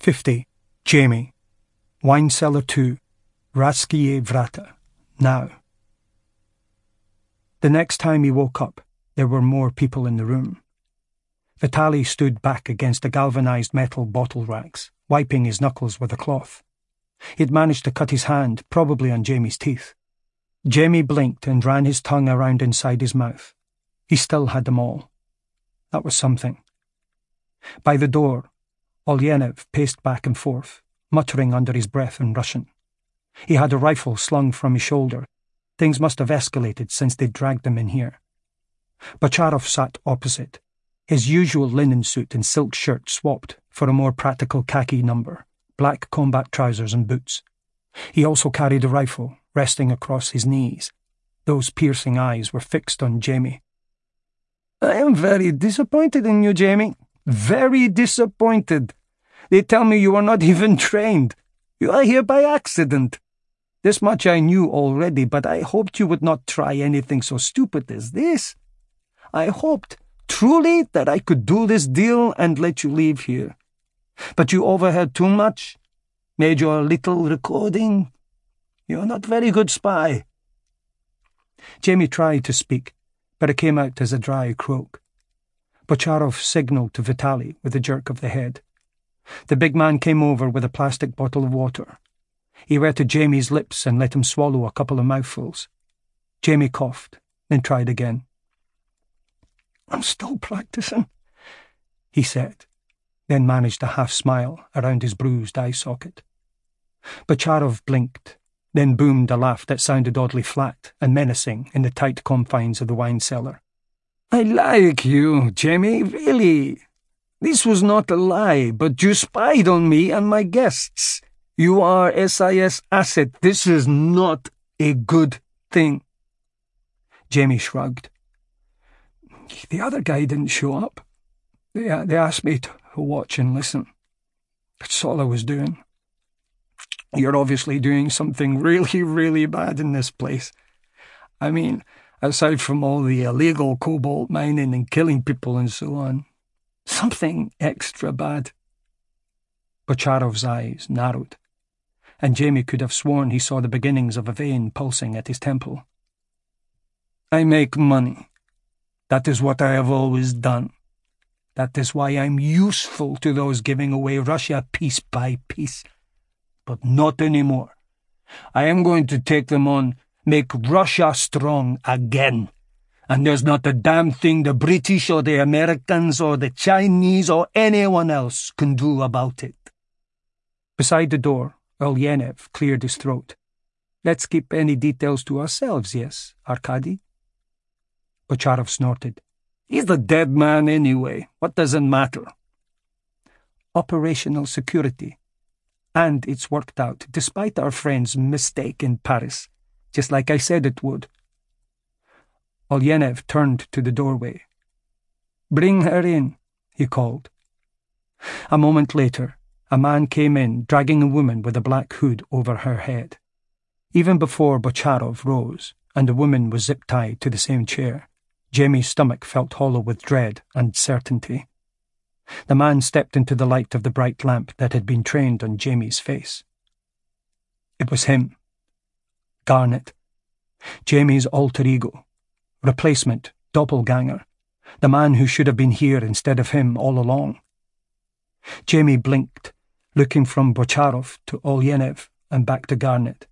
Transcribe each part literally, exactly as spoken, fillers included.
fifty. Jamie. Wine Cellar two. Ratskie Vrata. Now. The next time he woke up, there were more people in the room. Vitaly stood back against the galvanized metal bottle racks, wiping his knuckles with a cloth. He'd managed to cut his hand, probably on Jamie's teeth. Jamie blinked and ran his tongue around inside his mouth. He still had them all. That was something. By the door, Olyenev paced back and forth, muttering under his breath in Russian. He had a rifle slung from his shoulder. Things must have escalated since they'd dragged him in here. Bocharov sat opposite, his usual linen suit and silk shirt swapped for a more practical khaki number, black combat trousers and boots. He also carried a rifle, resting across his knees. Those piercing eyes were fixed on Jamie. "I am very disappointed in you, Jamie. Very disappointed. They tell me you are not even trained. You are here by accident. This much I knew already, but I hoped you would not try anything so stupid as this. I hoped, truly, that I could do this deal and let you leave here. But you overheard too much, made your little recording. You're not very good spy." Jamie tried to speak, but it came out as a dry croak. Bocharov signalled to Vitaly with a jerk of the head. The big man came over with a plastic bottle of water. He wetted Jamie's lips and let him swallow a couple of mouthfuls. Jamie coughed, then tried again. "I'm still practicing," he said, then managed a half-smile around his bruised eye socket. Bocharov blinked, then boomed a laugh that sounded oddly flat and menacing in the tight confines of the wine cellar. "I like you, Jamie, really. This was not a lie, but you spied on me and my guests. You are S I S asset. This is not a good thing." Jamie shrugged. "The other guy didn't show up. They, they asked me to watch and listen. That's all I was doing. You're obviously doing something really, really bad in this place. I mean, aside from all the illegal cobalt mining and killing people and so on. Something extra bad." Bocharov's eyes narrowed, and Jamie could have sworn he saw the beginnings of a vein pulsing at his temple. "I make money. That is what I have always done. That is why I'm useful to those giving away Russia piece by piece. But not anymore. I am going to take them on, make Russia strong again. And there's not a damn thing the British or the Americans or the Chinese or anyone else can do about it." Beside the door, Olyenev cleared his throat. "Let's keep any details to ourselves, yes, Arkady?" Bocharov snorted. "He's a dead man anyway. What does it matter?" "Operational security. And it's worked out, despite our friend's mistake in Paris, just like I said it would." Olyenev turned to the doorway. "Bring her in," he called. A moment later, a man came in, dragging a woman with a black hood over her head. Even before Bocharov rose, and the woman was zip-tied to the same chair, Jamie's stomach felt hollow with dread and certainty. The man stepped into the light of the bright lamp that had been trained on Jamie's face. It was him. Garnet. Jamie's alter ego. Replacement, doppelganger, the man who should have been here instead of him all along. Jamie blinked, looking from Bocharov to Olyenev and back to Garnet.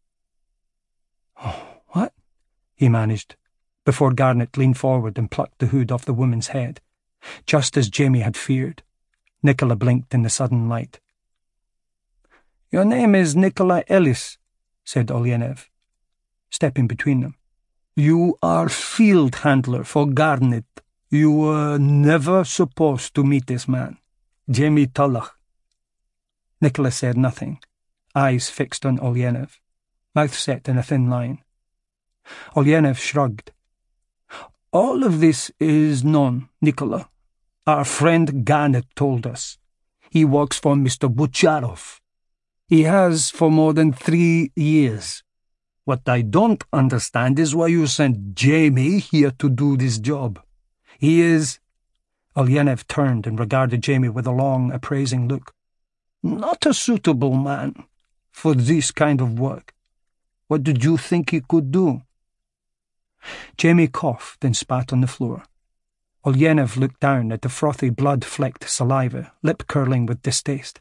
"Oh, what?" he managed, before Garnet leaned forward and plucked the hood off the woman's head, just as Jamie had feared. Nicola blinked in the sudden light. "Your name is Nicola Ellis," said Olyenev, stepping between them. "You are field handler for Garnet. You were never supposed to meet this man, Jamie Tullach." Nicola said nothing, eyes fixed on Olyenev, mouth set in a thin line. Olyenev shrugged. "All of this is known, Nicola. Our friend Garnet told us. He works for Mister Bocharov. He has for more than three years. What I don't understand is why you sent Jamie here to do this job. He is—" Olyenev turned and regarded Jamie with a long, appraising look. Not a suitable man for this kind of work. What did you think he could do?" Jamie coughed and spat on the floor. Olyenev looked down at the frothy blood-flecked saliva, lip-curling with distaste.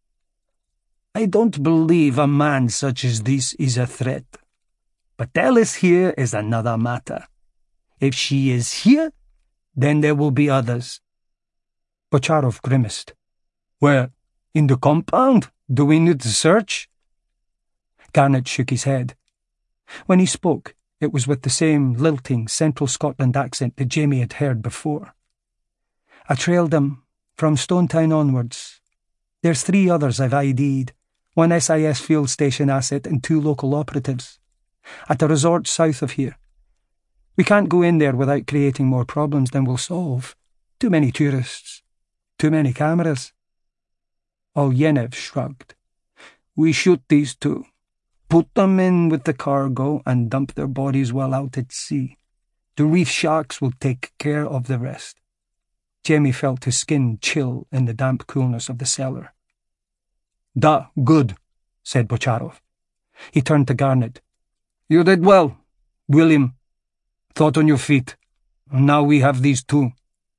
"I don't believe a man such as this is a threat. But Alice here is another matter. If she is here, then there will be others." Bocharov grimaced. "Where? In the compound? Do we need to search?" Garnett shook his head. When he spoke, it was with the same lilting Central Scotland accent that Jamie had heard before. "I trailed them from Stonetown onwards. There's three others I've I D'd, one S I S field station asset and two local operatives, at a resort south of here. We can't go in there without creating more problems than we'll solve. Too many tourists. Too many cameras." Olyenev shrugged. "We shoot these two. Put them in with the cargo and dump their bodies well out at sea. The reef sharks will take care of the rest." Jamie felt his skin chill in the damp coolness of the cellar. "Da, good," said Bocharov. He turned to Garnett. "You did well, William. Thought on your feet. Now we have these two."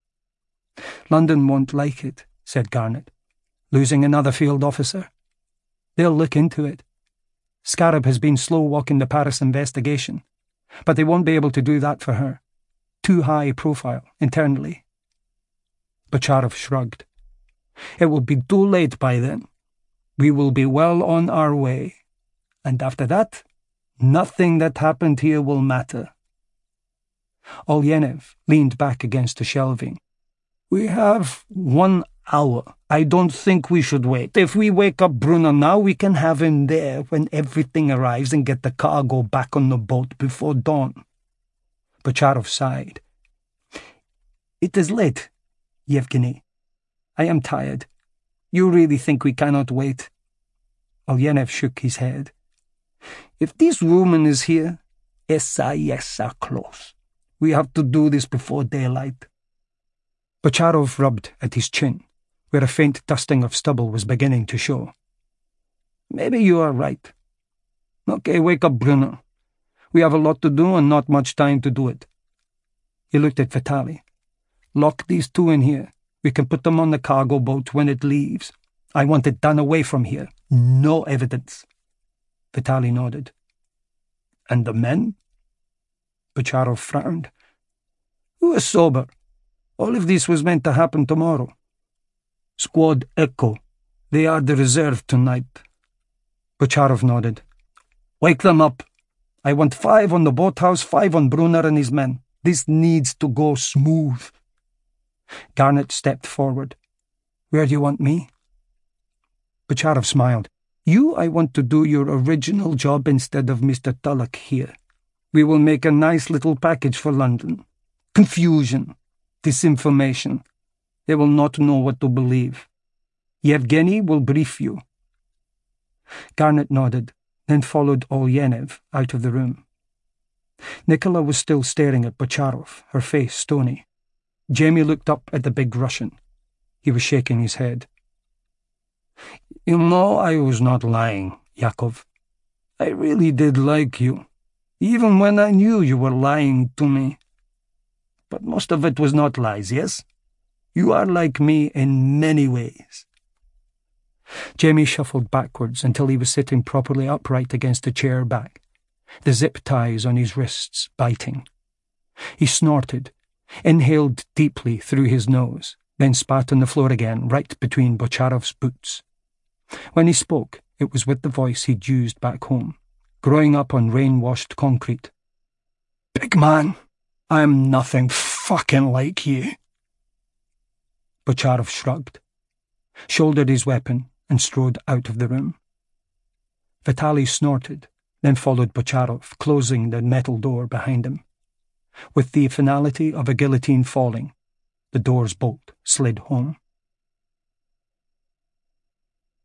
"London won't like it," said Garnett. "Losing another field officer. They'll look into it. Scarab has been slow-walking the Paris investigation, but they won't be able to do that for her. Too high profile, internally." Bocharov shrugged. "It will be too late by then. We will be well on our way. And after that, nothing that happened here will matter." Olyenev leaned back against the shelving. "We have one hour. I don't think we should wait. If we wake up Brunner now, we can have him there when everything arrives and get the cargo back on the boat before dawn." Bocharov sighed. "It is late, Yevgeny. I am tired. You really think we cannot wait?" Olyenev shook his head. "If this woman is here, S I S are close. We have to do this before daylight." Bocharov rubbed at his chin, where a faint dusting of stubble was beginning to show. "Maybe you are right. Okay, wake up Brunner. We have a lot to do and not much time to do it." He looked at Vitali. "Lock these two in here. We can put them on the cargo boat when it leaves. I want it done away from here. No evidence." Vitali nodded. "And the men?" Bocharov frowned. "Who is sober? All of this was meant to happen tomorrow. Squad Echo. They are the reserve tonight." Bocharov nodded. "Wake them up. I want five on the boathouse, five on Brunner and his men. This needs to go smooth." Garnett stepped forward. "Where do you want me?" Bocharov smiled. "You, I want to do your original job instead of Mister Tulloch here. We will make a nice little package for London. Confusion. Disinformation. They will not know what to believe. Yevgeny will brief you." Garnett nodded, then followed Olyenev out of the room. Nicola was still staring at Bocharov, her face stony. Jamie looked up at the big Russian. He was shaking his head. "You know, I was not lying, Yakov. I really did like you, even when I knew you were lying to me. But most of it was not lies, yes? You are like me in many ways." Jamie shuffled backwards until he was sitting properly upright against the chair back, the zip ties on his wrists biting. He snorted, inhaled deeply through his nose, then spat on the floor again, right between Bocharov's boots. When he spoke, it was with the voice he'd used back home, growing up on rain-washed concrete. "Big man, I'm nothing fucking like you." Bocharov shrugged, shouldered his weapon, and strode out of the room. Vitali snorted, then followed Bocharov, closing the metal door behind him. With the finality of a guillotine falling, the door's bolt slid home.